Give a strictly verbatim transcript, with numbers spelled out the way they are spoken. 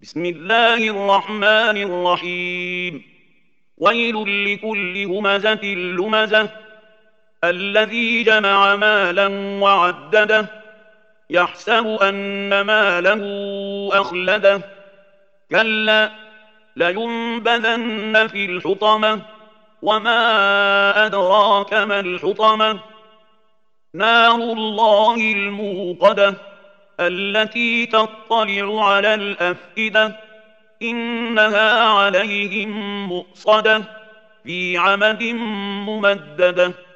بسم الله الرحمن الرحيم. ويل لكل همزة لمزة الذي جمع مالا وعدده يحسب أن ماله أخلده كلا لينبذن في الحطمة وما أدراك ما الحطمة نار الله الموقدة التي تطلع على الأفئدة إنها عليهم مؤصدة في عمد ممددة.